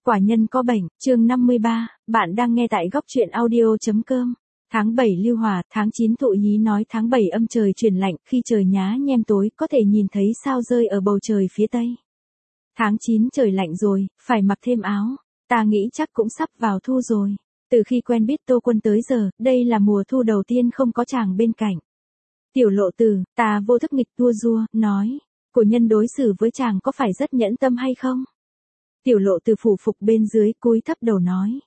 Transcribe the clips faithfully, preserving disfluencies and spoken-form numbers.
Quả nhân có bệnh, chương năm mươi ba, bạn đang nghe tại góc truyện audio.com. Tháng bảy Lưu Hòa, tháng chín Thụ Nhí nói tháng bảy âm trời chuyển lạnh, khi trời nhá nhem tối, có thể nhìn thấy sao rơi ở bầu trời phía tây. Tháng chín trời lạnh rồi, phải mặc thêm áo, ta nghĩ chắc cũng sắp vào thu rồi. Từ khi quen biết Tô Quân tới giờ, đây là mùa thu đầu tiên không có chàng bên cạnh. Tiểu Lộ Tử, ta vô thức nghịch tua rua, nói, của nhân đối xử với chàng có phải rất nhẫn tâm hay không? Tiểu Lộ Tử phủ phục bên dưới, cúi thấp đầu nói.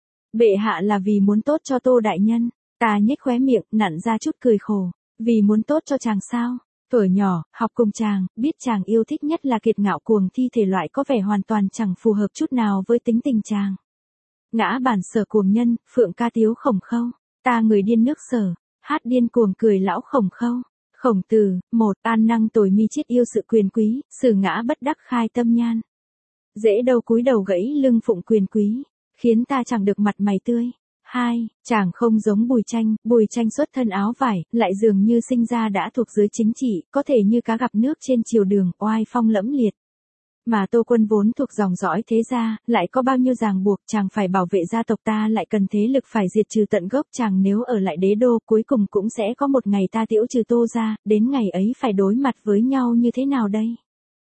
Bệ hạ là vì muốn tốt cho Tô đại nhân, ta nhếch khóe miệng, nặn ra chút cười khổ, vì muốn tốt cho chàng sao? Thuở nhỏ, học cùng chàng, biết chàng yêu thích nhất là kiệt ngạo cuồng thi thể loại có vẻ hoàn toàn chẳng phù hợp chút nào với tính tình chàng. Ngã bản Sở cuồng nhân, phượng ca tiếu Khổng Khâu, ta người điên nước Sở, hát điên cuồng cười lão Khổng Khâu. Khổng Tử, một, an năng tồi mi chiết yêu sự quyền quý, sử ngã bất đắc khai tâm nhan. Dễ đâu cúi đầu gãy lưng phụng quyền quý, khiến ta chẳng được mặt mày tươi. Hai, chàng không giống Bùi Tranh, Bùi Tranh xuất thân áo vải, lại dường như sinh ra đã thuộc giới chính trị, có thể như cá gặp nước trên triều đường, oai phong lẫm liệt. Mà Tô Quân vốn thuộc dòng dõi thế gia, lại có bao nhiêu ràng buộc, chàng phải bảo vệ gia tộc ta lại cần thế lực phải diệt trừ tận gốc, chàng nếu ở lại đế đô, cuối cùng cũng sẽ có một ngày ta tiễu trừ Tô gia, đến ngày ấy phải đối mặt với nhau như thế nào đây?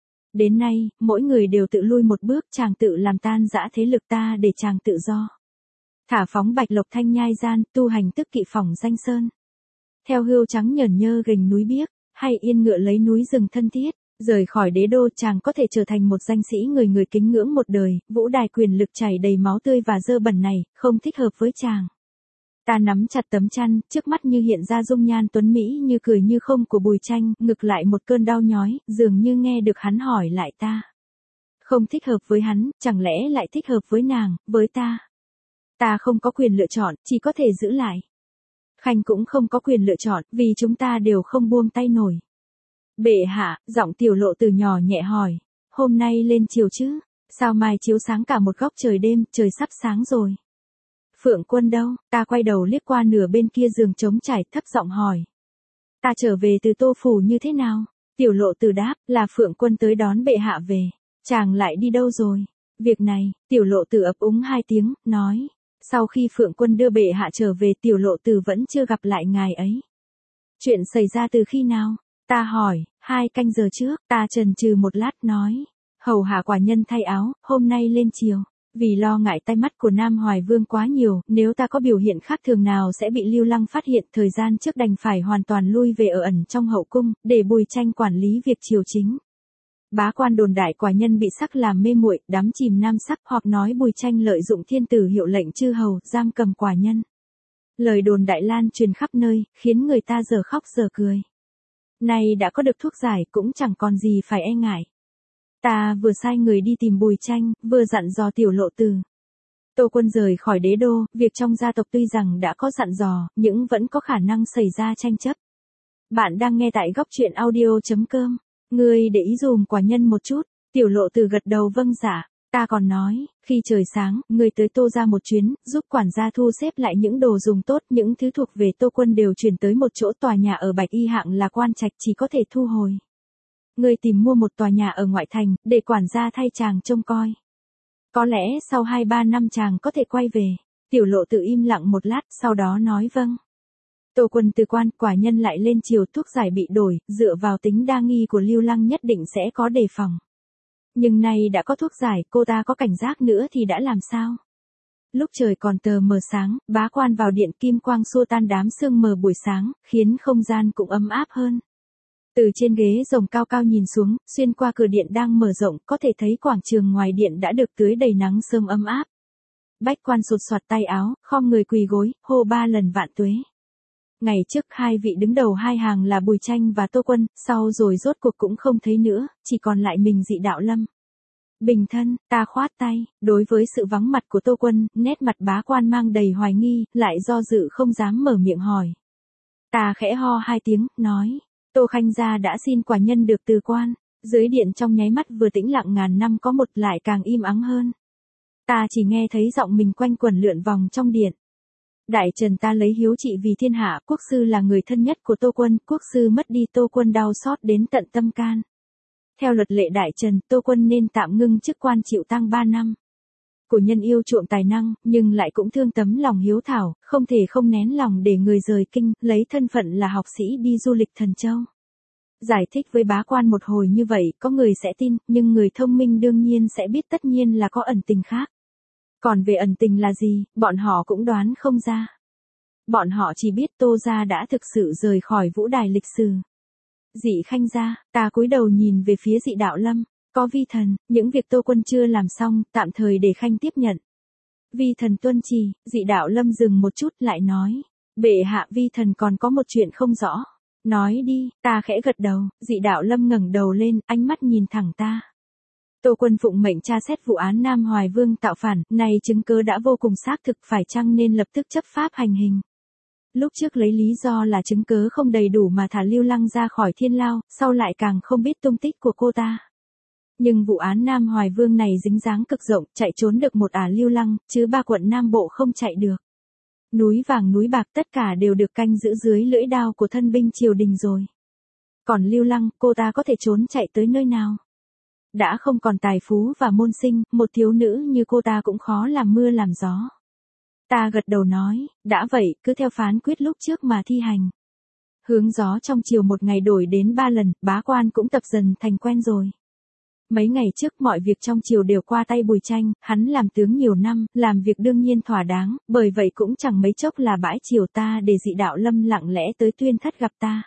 Đến nay, mỗi người đều tự lui một bước, chàng tự làm tan rã thế lực ta để chàng tự do. Thả phóng bạch lộc thanh nhai gian, tu hành tức kỵ phỏng danh sơn. Theo hươu trắng nhởn nhơ gành núi biếc, hay yên ngựa lấy núi rừng thân thiết, rời khỏi đế đô chàng có thể trở thành một danh sĩ người người kính ngưỡng một đời, vũ đài quyền lực chảy đầy máu tươi và dơ bẩn này, không thích hợp với chàng. Ta nắm chặt tấm chăn, trước mắt như hiện ra dung nhan tuấn Mỹ như cười như không của Bùi Tranh, ngực lại một cơn đau nhói, dường như nghe được hắn hỏi lại ta. Không thích hợp với hắn, chẳng lẽ lại thích hợp với nàng, với ta? Ta không có quyền lựa chọn, chỉ có thể giữ lại. Khanh cũng không có quyền lựa chọn, vì chúng ta đều không buông tay nổi. Bệ hạ, giọng Tiểu Lộ Tử nhỏ nhẹ hỏi, hôm nay lên chiều chứ? Sao mai chiếu sáng cả một góc trời đêm, trời sắp sáng rồi. Phượng Quân đâu? Ta quay đầu liếc qua nửa bên kia giường trống trải, thấp giọng hỏi. Ta trở về từ Tô phủ như thế nào? Tiểu Lộ Tử đáp, là Phượng Quân tới đón bệ hạ về. Chàng lại đi đâu rồi? Việc này, Tiểu Lộ Tử ấp úng hai tiếng, nói. Sau khi Phượng Quân đưa bệ hạ trở về, Tiểu Lộ Tử vẫn chưa gặp lại ngài ấy. Chuyện xảy ra từ khi nào? Ta hỏi, hai canh giờ trước, ta chần chừ một lát nói. Hầu hạ quả nhân thay áo, hôm nay lên chiều. Vì lo ngại tai mắt của Nam Hoài Vương quá nhiều, nếu ta có biểu hiện khác thường nào sẽ bị Lưu Lăng phát hiện, thời gian trước đành phải hoàn toàn lui về ở ẩn trong hậu cung, để Bùi Tranh quản lý việc triều chính. Bá quan đồn đại quả nhân bị sắc làm mê muội, đắm chìm nam sắc, hoặc nói Bùi Tranh lợi dụng thiên tử hiệu lệnh chư hầu, giam cầm quả nhân. Lời đồn đại lan truyền khắp nơi, khiến người ta giờ khóc giờ cười. Nay đã có được thuốc giải, cũng chẳng còn gì phải e ngại. Ta vừa sai người đi tìm Bùi Tranh, vừa dặn dò Tiểu Lộ Tử. Tô Quân rời khỏi đế đô, việc trong gia tộc tuy rằng đã có dặn dò, nhưng vẫn có khả năng xảy ra tranh chấp. Bạn đang nghe tại góc truyện audio.com. Ngươi để ý dùm quả nhân một chút. Tiểu Lộ Tử gật đầu vâng dạ. Ta còn nói, khi trời sáng, ngươi tới Tô ra một chuyến, giúp quản gia thu xếp lại những đồ dùng tốt, những thứ thuộc về Tô Quân đều chuyển tới một chỗ, tòa nhà ở Bạch Y hạng là quan trạch, chỉ có thể thu hồi. Ngươi tìm mua một tòa nhà ở ngoại thành, để quản gia thay chàng trông coi. Có lẽ sau hai ba năm chàng có thể quay về. Tiểu Lộ Tử im lặng một lát, sau đó nói vâng. Tô Quân từ quan, quả nhân lại lên chiều, thuốc giải bị đổi, dựa vào tính đa nghi của Lưu Lăng nhất định sẽ có đề phòng. Nhưng nay đã có thuốc giải, cô ta có cảnh giác nữa thì đã làm sao? Lúc trời còn tờ mờ sáng, bá quan vào điện, kim quang xua tan đám sương mờ buổi sáng, khiến không gian cũng ấm áp hơn. Từ trên ghế rồng cao cao nhìn xuống, xuyên qua cửa điện đang mở rộng, có thể thấy quảng trường ngoài điện đã được tưới đầy nắng sớm ấm áp. Bách quan sột soạt tay áo, khom người quỳ gối, hô ba lần vạn tuế. Ngày trước hai vị đứng đầu hai hàng là Bùi Tranh và Tô Quân, sau rồi rốt cuộc cũng không thấy nữa, chỉ còn lại mình Dị Đạo Lâm. Bình thân, ta khoát tay, đối với sự vắng mặt của Tô Quân, nét mặt bá quan mang đầy hoài nghi, lại do dự không dám mở miệng hỏi. Ta khẽ ho hai tiếng, nói. Tô Khanh gia đã xin quả nhân được từ quan. Dưới điện trong nháy mắt vừa tĩnh lặng ngàn năm có một lại càng im ắng hơn. Ta chỉ nghe thấy giọng mình quanh quẩn lượn vòng trong điện. Đại trần ta lấy hiếu trị vì thiên hạ, quốc sư là người thân nhất của Tô Quân, quốc sư mất đi Tô Quân đau xót đến tận tâm can. Theo luật lệ đại trần, Tô Quân nên tạm ngưng chức quan chịu tang ba năm. Của nhân yêu chuộng tài năng, nhưng lại cũng thương tấm lòng hiếu thảo, không thể không nén lòng để người rời kinh, lấy thân phận là học sĩ đi du lịch Thần Châu. Giải thích với bá quan một hồi như vậy, có người sẽ tin, nhưng người thông minh đương nhiên sẽ biết tất nhiên là có ẩn tình khác. Còn về ẩn tình là gì, bọn họ cũng đoán không ra. Bọn họ chỉ biết Tô gia đã thực sự rời khỏi vũ đài lịch sử. Dị Khanh gia, ta cúi đầu nhìn về phía Dị Đạo Lâm, có vi thần, những việc Tô Quân chưa làm xong, tạm thời để Khanh tiếp nhận. Vi thần tuân chỉ, Dị Đạo Lâm dừng một chút lại nói, bệ hạ vi thần còn có một chuyện không rõ. Nói đi, ta khẽ gật đầu, Dị Đạo Lâm ngẩng đầu lên, ánh mắt nhìn thẳng ta. Tô Quân phụng mệnh tra xét vụ án Nam Hoài Vương tạo phản, này chứng cứ đã vô cùng xác thực, phải chăng nên lập tức chấp pháp hành hình. Lúc trước lấy lý do là chứng cứ không đầy đủ mà thả Lưu Lăng ra khỏi thiên lao, sau lại càng không biết tung tích của cô ta. Nhưng vụ án Nam Hoài Vương này dính dáng cực rộng, chạy trốn được một ả Lưu Lăng, chứ ba quận Nam Bộ không chạy được. Núi vàng núi bạc tất cả đều được canh giữ dưới lưỡi đao của thân binh triều đình rồi. Còn Lưu Lăng, cô ta có thể trốn chạy tới nơi nào? Đã không còn tài phú và môn sinh, một thiếu nữ như cô ta cũng khó làm mưa làm gió. Ta gật đầu nói, đã vậy, cứ theo phán quyết lúc trước mà thi hành. Hướng gió trong chiều một ngày đổi đến ba lần, bá quan cũng tập dần thành quen rồi. Mấy ngày trước mọi việc trong triều đều qua tay Bùi Tranh, hắn làm tướng nhiều năm, làm việc đương nhiên thỏa đáng, bởi vậy cũng chẳng mấy chốc là bãi triều ta để Dị Đạo Lâm lặng lẽ tới Tuyên Thất gặp ta.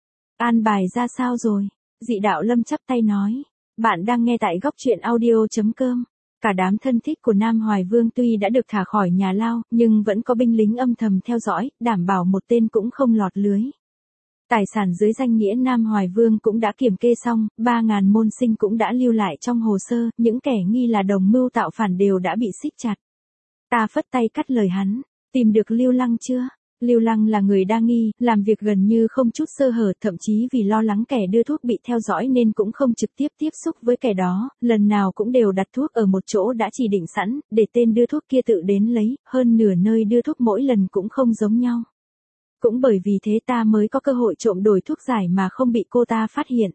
An bài ra sao rồi? Dị Đạo Lâm chắp tay nói, bạn đang nghe tại góc truyện audio chấm com. Cả đám thân thích của Nam Hoài Vương tuy đã được thả khỏi nhà lao, nhưng vẫn có binh lính âm thầm theo dõi, đảm bảo một tên cũng không lọt lưới. Tài sản dưới danh nghĩa Nam Hoài Vương cũng đã kiểm kê xong, ba ngàn môn sinh cũng đã lưu lại trong hồ sơ, những kẻ nghi là đồng mưu tạo phản đều đã bị siết chặt. Ta phất tay cắt lời hắn, tìm được Lưu Lăng chưa? Lưu Lăng là người đa nghi, làm việc gần như không chút sơ hở, thậm chí vì lo lắng kẻ đưa thuốc bị theo dõi nên cũng không trực tiếp tiếp xúc với kẻ đó, lần nào cũng đều đặt thuốc ở một chỗ đã chỉ định sẵn, để tên đưa thuốc kia tự đến lấy, hơn nửa nơi đưa thuốc mỗi lần cũng không giống nhau. Cũng bởi vì thế ta mới có cơ hội trộm đổi thuốc giải mà không bị cô ta phát hiện.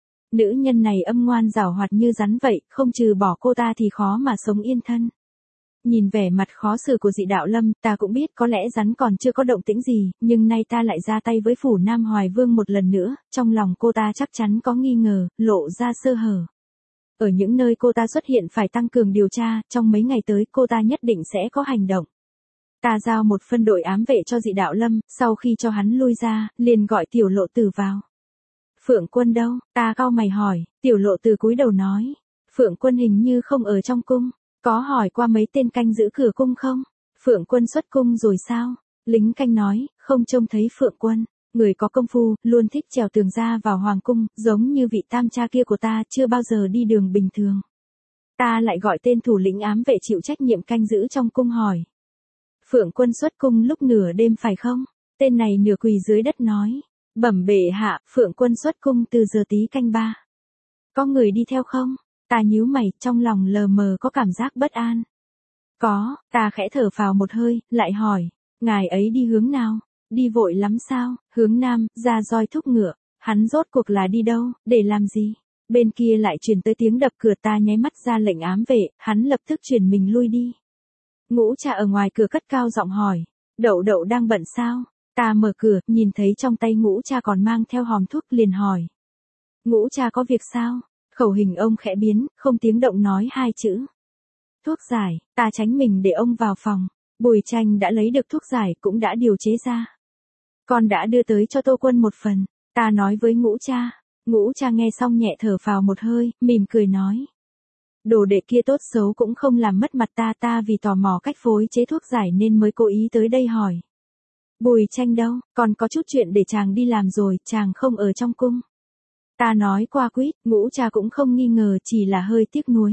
Nữ nhân này âm ngoan giảo hoạt như rắn vậy, không trừ bỏ cô ta thì khó mà sống yên thân. Nhìn vẻ mặt khó xử của Dị Đạo Lâm, ta cũng biết có lẽ rắn còn chưa có động tĩnh gì, nhưng nay ta lại ra tay với phủ Nam Hoài Vương một lần nữa, trong lòng cô ta chắc chắn có nghi ngờ, lộ ra sơ hở. Ở những nơi cô ta xuất hiện phải tăng cường điều tra, trong mấy ngày tới cô ta nhất định sẽ có hành động. Ta giao một phân đội ám vệ cho Dị Đạo Lâm, sau khi cho hắn lui ra, liền gọi Tiểu Lộ Tử vào. Phượng Quân đâu? Ta cau mày hỏi, Tiểu Lộ Tử cúi đầu nói, Phượng Quân hình như không ở trong cung. Có hỏi qua mấy tên canh giữ cửa cung không? Phượng Quân xuất cung rồi sao? Lính canh nói, không trông thấy Phượng Quân. Người có công phu, luôn thích trèo tường ra vào hoàng cung, giống như vị tam cha kia của ta, chưa bao giờ đi đường bình thường. Ta lại gọi tên thủ lĩnh ám vệ chịu trách nhiệm canh giữ trong cung hỏi. Phượng Quân xuất cung lúc nửa đêm phải không? Tên này nửa quỳ dưới đất nói. Bẩm bệ hạ, Phượng Quân xuất cung từ giờ tí canh ba. Có người đi theo không? Ta nhíu mày, trong lòng lờ mờ có cảm giác bất an. Có, ta khẽ thở phào một hơi, lại hỏi, ngài ấy đi hướng nào? Đi vội lắm sao? Hướng nam, ra roi thúc ngựa. Hắn rốt cuộc là đi đâu, để làm gì? Bên kia lại truyền tới tiếng đập cửa, ta nháy mắt ra lệnh ám vệ, hắn lập tức chuyển mình lui đi. Ngũ Cha ở ngoài cửa cất cao giọng hỏi, Đậu Đậu đang bận sao? Ta mở cửa, nhìn thấy trong tay Ngũ Cha còn mang theo hòm thuốc liền hỏi. Ngũ Cha có việc sao? Khẩu hình ông khẽ biến, không tiếng động nói hai chữ. Thuốc giải, ta tránh mình để ông vào phòng. Bùi Tranh đã lấy được thuốc giải cũng đã điều chế ra. Con đã đưa tới cho Tô Quân một phần, ta nói với Ngũ Cha. Ngũ Cha nghe xong nhẹ thở phào một hơi, mỉm cười nói. Đồ đệ kia tốt xấu cũng không làm mất mặt ta, ta vì tò mò cách phối chế thuốc giải nên mới cố ý tới đây hỏi. Bùi Tranh đâu, còn có chút chuyện để chàng đi làm rồi, chàng không ở trong cung. Ta nói qua quýt, Ngũ Cha cũng không nghi ngờ, chỉ là hơi tiếc nuối.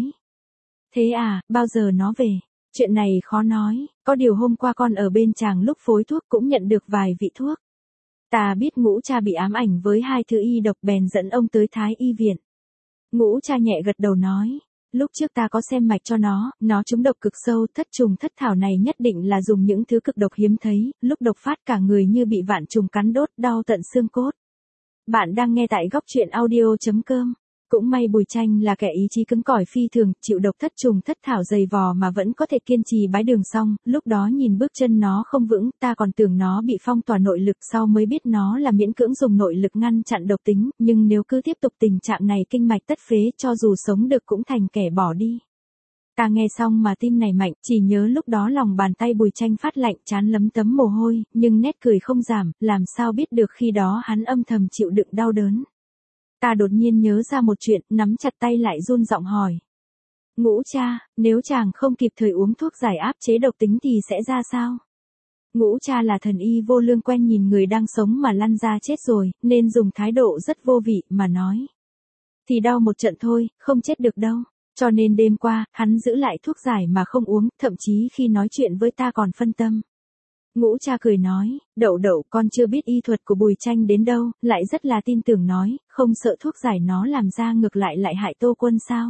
Thế à, bao giờ nó về? Chuyện này khó nói, có điều hôm qua con ở bên chàng lúc phối thuốc cũng nhận được vài vị thuốc. Ta biết Ngũ Cha bị ám ảnh với hai thứ y độc bèn dẫn ông tới Thái Y viện. Ngũ Cha nhẹ gật đầu nói, lúc trước ta có xem mạch cho nó, nó trúng độc cực sâu, thất trùng thất thảo này nhất định là dùng những thứ cực độc hiếm thấy, lúc độc phát cả người như bị vạn trùng cắn đốt, đau tận xương cốt. Bạn đang nghe tại góc truyện audio chấm com. Cũng may Bùi Tranh là kẻ ý chí cứng cỏi phi thường, chịu độc thất trùng thất thảo dày vò mà vẫn có thể kiên trì bái đường xong, lúc đó nhìn bước chân nó không vững, ta còn tưởng nó bị phong tỏa nội lực, sau mới biết nó là miễn cưỡng dùng nội lực ngăn chặn độc tính, nhưng nếu cứ tiếp tục tình trạng này kinh mạch tất phế, cho dù sống được cũng thành kẻ bỏ đi. Ta nghe xong mà tim này mạnh, chỉ nhớ lúc đó lòng bàn tay Bùi Tranh phát lạnh, trán lấm tấm mồ hôi, nhưng nét cười không giảm, làm sao biết được khi đó hắn âm thầm chịu đựng đau đớn. Ta đột nhiên nhớ ra một chuyện, nắm chặt tay lại run giọng hỏi. Ngũ cha, nếu chàng không kịp thời uống thuốc giải áp chế độc tính thì sẽ ra sao? Ngũ cha là thần y vô lương quen nhìn người đang sống mà lăn ra chết rồi, nên dùng thái độ rất vô vị mà nói. Thì đau một trận thôi, không chết được đâu. Cho nên đêm qua, hắn giữ lại thuốc giải mà không uống, thậm chí khi nói chuyện với ta còn phân tâm. Ngũ cha cười nói, Đậu Đậu, con chưa biết y thuật của Bùi Tranh đến đâu, lại rất là tin tưởng nói, không sợ thuốc giải nó làm ra ngược lại lại hại Tô Quân sao?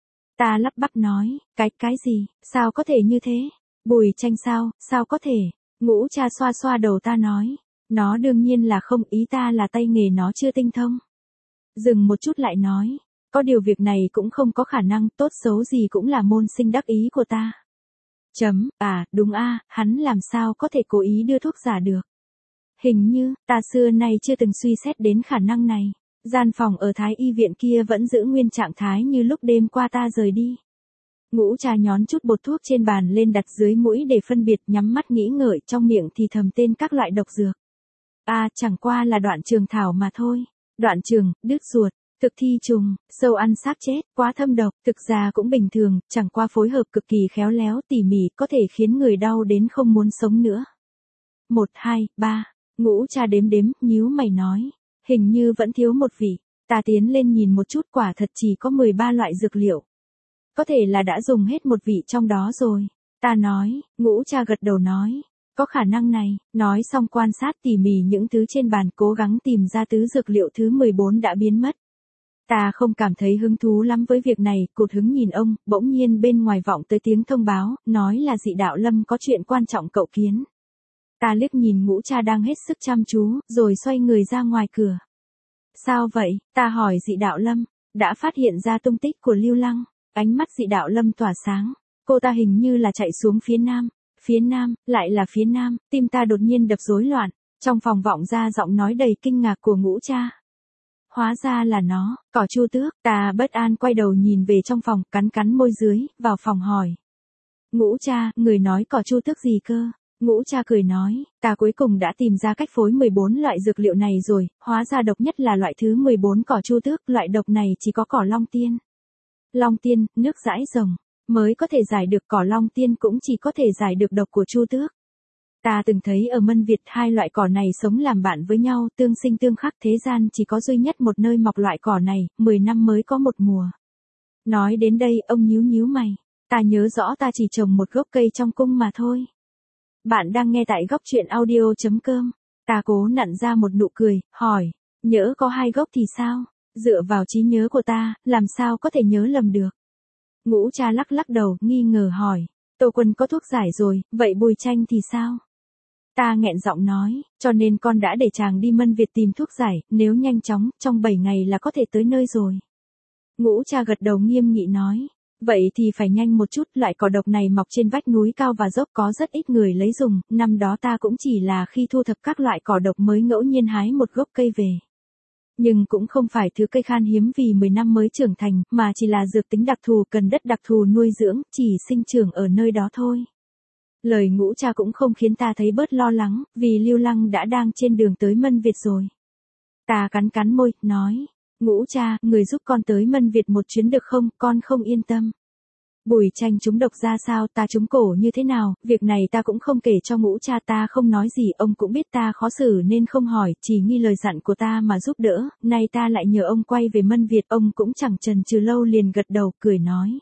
Ta lắp bắp nói, cái, cái gì, sao có thể như thế? Bùi Tranh sao, sao có thể? Ngũ cha xoa xoa đầu ta nói, nó đương nhiên là không, ý ta là tay nghề nó chưa tinh thông. Dừng một chút lại nói, có điều việc này cũng không có khả năng, tốt xấu gì cũng là môn sinh đắc ý của ta. Chấm, à, đúng a, hắn làm sao có thể cố ý đưa thuốc giả được. Hình như, ta xưa nay chưa từng suy xét đến khả năng này. Gian phòng ở Thái Y viện kia vẫn giữ nguyên trạng thái như lúc đêm qua ta rời đi. Ngũ cha nhón chút bột thuốc trên bàn lên đặt dưới mũi để phân biệt, nhắm mắt nghĩ ngợi, trong miệng thì thầm tên các loại độc dược. À, chẳng qua là đoạn trường thảo mà thôi. Đoạn trường, đứt ruột, thực thi trùng, sâu ăn xác chết, quá thâm độc, thực ra cũng bình thường, chẳng qua phối hợp cực kỳ khéo léo tỉ mỉ có thể khiến người đau đến không muốn sống nữa. Một, hai, ba, ngũ cha đếm đếm, nhíu mày nói, hình như vẫn thiếu một vị, ta tiến lên nhìn một chút, quả thật chỉ có mười ba loại dược liệu. Có thể là đã dùng hết một vị trong đó rồi. Ta nói, ngũ cha gật đầu nói, có khả năng này, nói xong quan sát tỉ mỉ những thứ trên bàn cố gắng tìm ra tứ dược liệu thứ mười bốn đã biến mất. Ta không cảm thấy hứng thú lắm với việc này, cụt hứng nhìn ông, bỗng nhiên bên ngoài vọng tới tiếng thông báo, nói là Dị Đạo Lâm có chuyện quan trọng cậu kiến. Ta liếc nhìn ngũ cha đang hết sức chăm chú, rồi xoay người ra ngoài cửa. Sao vậy? Ta hỏi Dị Đạo Lâm, đã phát hiện ra tung tích của Lưu Lăng, ánh mắt Dị Đạo Lâm tỏa sáng, cô ta hình như là chạy xuống phía nam, phía nam, lại là phía nam, tim ta đột nhiên đập rối loạn, trong phòng vọng ra giọng nói đầy kinh ngạc của ngũ cha. Hóa ra là nó, Cỏ Chu Tước, ta bất an quay đầu nhìn về trong phòng, cắn cắn môi dưới, vào phòng hỏi. Ngũ cha, người nói Cỏ Chu Tước gì cơ? Ngũ cha cười nói, ta cuối cùng đã tìm ra cách phối mười bốn loại dược liệu này rồi, hóa ra độc nhất là loại thứ mười bốn Cỏ Chu Tước, loại độc này chỉ có cỏ Long Tiên. Long Tiên, nước dãi rồng, mới có thể giải được, cỏ Long Tiên cũng chỉ có thể giải được độc của Chu Tước. Ta từng thấy ở Mân Việt hai loại cỏ này sống làm bạn với nhau, tương sinh tương khắc, thế gian chỉ có duy nhất một nơi mọc loại cỏ này, mười năm mới có một mùa. Nói đến đây, ông nhíu nhíu mày, ta nhớ rõ ta chỉ trồng một gốc cây trong cung mà thôi. Bạn đang nghe tại góc truyện audio chấm com. Ta cố nặn ra một nụ cười, hỏi, nhỡ có hai gốc thì sao? Dựa vào trí nhớ của ta, làm sao có thể nhớ lầm được? Ngũ cha lắc lắc đầu, nghi ngờ hỏi, Tô Quân có thuốc giải rồi, vậy Bùi Tranh thì sao? Ta nghẹn giọng nói, cho nên con đã để chàng đi Mân Việt tìm thuốc giải, nếu nhanh chóng, trong bảy ngày là có thể tới nơi rồi. Ngũ cha gật đầu nghiêm nghị nói, vậy thì phải nhanh một chút, loại cỏ độc này mọc trên vách núi cao và dốc, có rất ít người lấy dùng, năm đó ta cũng chỉ là khi thu thập các loại cỏ độc mới ngẫu nhiên hái một gốc cây về. Nhưng cũng không phải thứ cây khan hiếm vì mười năm mới trưởng thành, mà chỉ là dược tính đặc thù, cần đất đặc thù nuôi dưỡng, chỉ sinh trưởng ở nơi đó thôi. Lời ngũ cha cũng không khiến ta thấy bớt lo lắng, vì Lưu Lăng đã đang trên đường tới Mân Việt rồi. Ta cắn cắn môi, nói, ngũ cha, người giúp con tới Mân Việt một chuyến được không, con không yên tâm. Bùi Tranh trúng độc ra sao, ta trúng cổ như thế nào, việc này ta cũng không kể cho ngũ cha, ta không nói gì, ông cũng biết ta khó xử nên không hỏi, chỉ nghi lời dặn của ta mà giúp đỡ, nay ta lại nhờ ông quay về Mân Việt, ông cũng chẳng chần chừ lâu liền gật đầu, cười nói.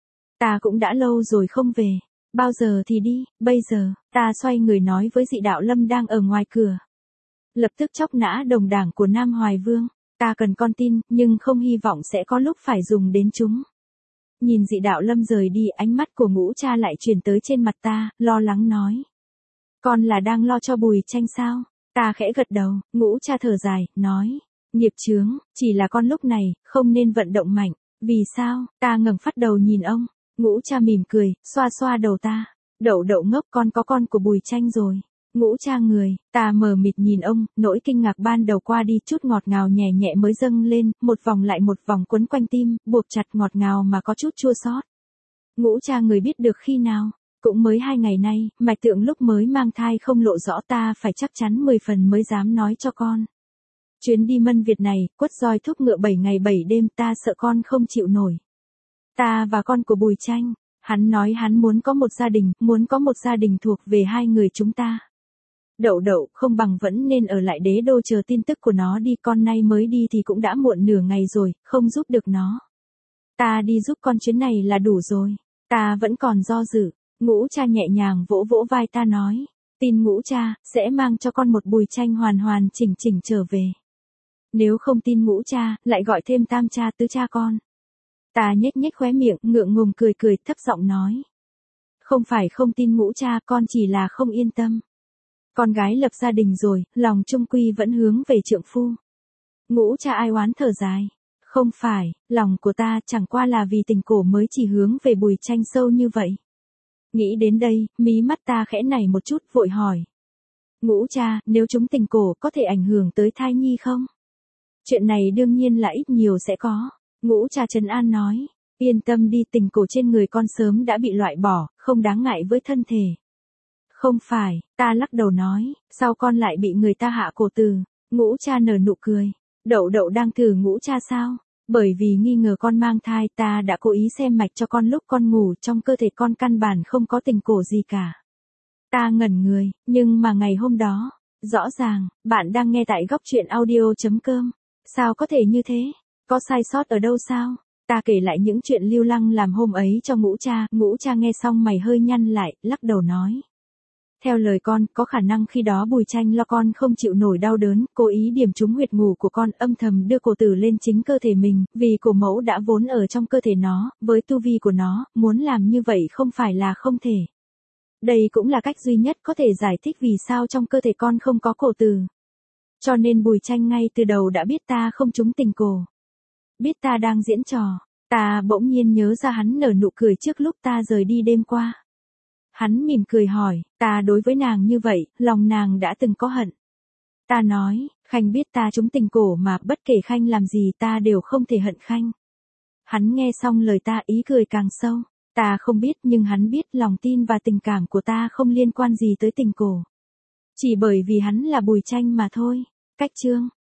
Ta cũng đã lâu rồi không về, bao giờ thì đi, bây giờ, ta xoay người nói với Dị Đạo Lâm đang ở ngoài cửa. Lập tức chóc nã đồng đảng của Nam Hoài Vương, ta cần con tin, nhưng không hy vọng sẽ có lúc phải dùng đến chúng. Nhìn Dị Đạo Lâm rời đi, ánh mắt của ngũ cha lại chuyển tới trên mặt ta, lo lắng nói. Con là đang lo cho Bùi Tranh sao? Ta khẽ gật đầu, ngũ cha thở dài, nói. Nghiệp chướng, chỉ là con lúc này, không nên vận động mạnh. Vì sao? Ta ngẩng phát đầu nhìn ông. Ngũ cha mỉm cười, xoa xoa đầu ta. Đậu đậu ngốc, con có con của Bùi Tranh rồi. Ngũ cha người, ta mờ mịt nhìn ông, nỗi kinh ngạc ban đầu qua đi, chút ngọt ngào nhẹ nhẹ mới dâng lên, một vòng lại một vòng quấn quanh tim, buộc chặt ngọt ngào mà có chút chua xót. Ngũ cha người biết được khi nào? Cũng mới hai ngày nay, mạch tượng lúc mới mang thai không lộ rõ, ta phải chắc chắn mười phần mới dám nói cho con. Chuyến đi Mân Việt này, quất roi thúc ngựa bảy ngày bảy đêm, ta sợ con không chịu nổi. Ta và con của Bùi Tranh, hắn nói hắn muốn có một gia đình, muốn có một gia đình thuộc về hai người chúng ta. Đậu đậu, không bằng vẫn nên ở lại đế đô chờ tin tức của nó đi, con nay mới đi thì cũng đã muộn nửa ngày rồi, không giúp được nó. Ta đi giúp con chuyến này là đủ rồi, ta vẫn còn do dự. Ngũ cha nhẹ nhàng vỗ vỗ vai ta nói, tin ngũ cha, sẽ mang cho con một Bùi Tranh hoàn hoàn chỉnh chỉnh trở về. Nếu không tin ngũ cha, lại gọi thêm tam cha tứ cha con. Ta nhếch nhếch khóe miệng, ngượng ngùng cười cười, thấp giọng nói. Không phải không tin ngũ cha, con chỉ là không yên tâm. Con gái lập gia đình rồi, lòng trung quy vẫn hướng về trượng phu. Ngũ cha ai oán thở dài. Không phải, lòng của ta chẳng qua là vì tình cổ mới chỉ hướng về Bùi Tranh sâu như vậy. Nghĩ đến đây, mí mắt ta khẽ nảy một chút, vội hỏi. Ngũ cha, nếu chúng tình cổ có thể ảnh hưởng tới thai nhi không? Chuyện này đương nhiên là ít nhiều sẽ có. Ngũ cha trấn an nói. Yên tâm đi, tình cổ trên người con sớm đã bị loại bỏ, không đáng ngại với thân thể. Không phải, ta lắc đầu nói, sao con lại bị người ta hạ cổ từ? Ngũ cha nở nụ cười. Đậu đậu đang thử ngũ cha sao? Bởi vì nghi ngờ con mang thai, ta đã cố ý xem mạch cho con lúc con ngủ, trong cơ thể con căn bản không có tình cổ gì cả. Ta ngẩn người, nhưng mà ngày hôm đó, rõ ràng, bạn đang nghe tại góc truyện audio chấm com. Sao có thể như thế? Có sai sót ở đâu sao? Ta kể lại những chuyện lưu lăng làm hôm ấy cho ngũ cha, ngũ cha nghe xong mày hơi nhăn lại, lắc đầu nói. Theo lời con, có khả năng khi đó Bùi Tranh lo con không chịu nổi đau đớn, cố ý điểm trúng huyệt ngủ của con, âm thầm đưa cổ tử lên chính cơ thể mình, vì cổ mẫu đã vốn ở trong cơ thể nó, với tu vi của nó, muốn làm như vậy không phải là không thể. Đây cũng là cách duy nhất có thể giải thích vì sao trong cơ thể con không có cổ tử. Cho nên Bùi Tranh ngay từ đầu đã biết ta không trúng tình cổ. Biết ta đang diễn trò, ta bỗng nhiên nhớ ra hắn nở nụ cười trước lúc ta rời đi đêm qua. Hắn mỉm cười hỏi, ta đối với nàng như vậy, lòng nàng đã từng có hận. Ta nói, Khanh biết ta trúng tình cổ mà, bất kể Khanh làm gì ta đều không thể hận Khanh. Hắn nghe xong lời ta, ý cười càng sâu. Ta không biết, nhưng hắn biết lòng tin và tình cảm của ta không liên quan gì tới tình cổ. Chỉ bởi vì hắn là Bùi Tranh mà thôi. Cách chương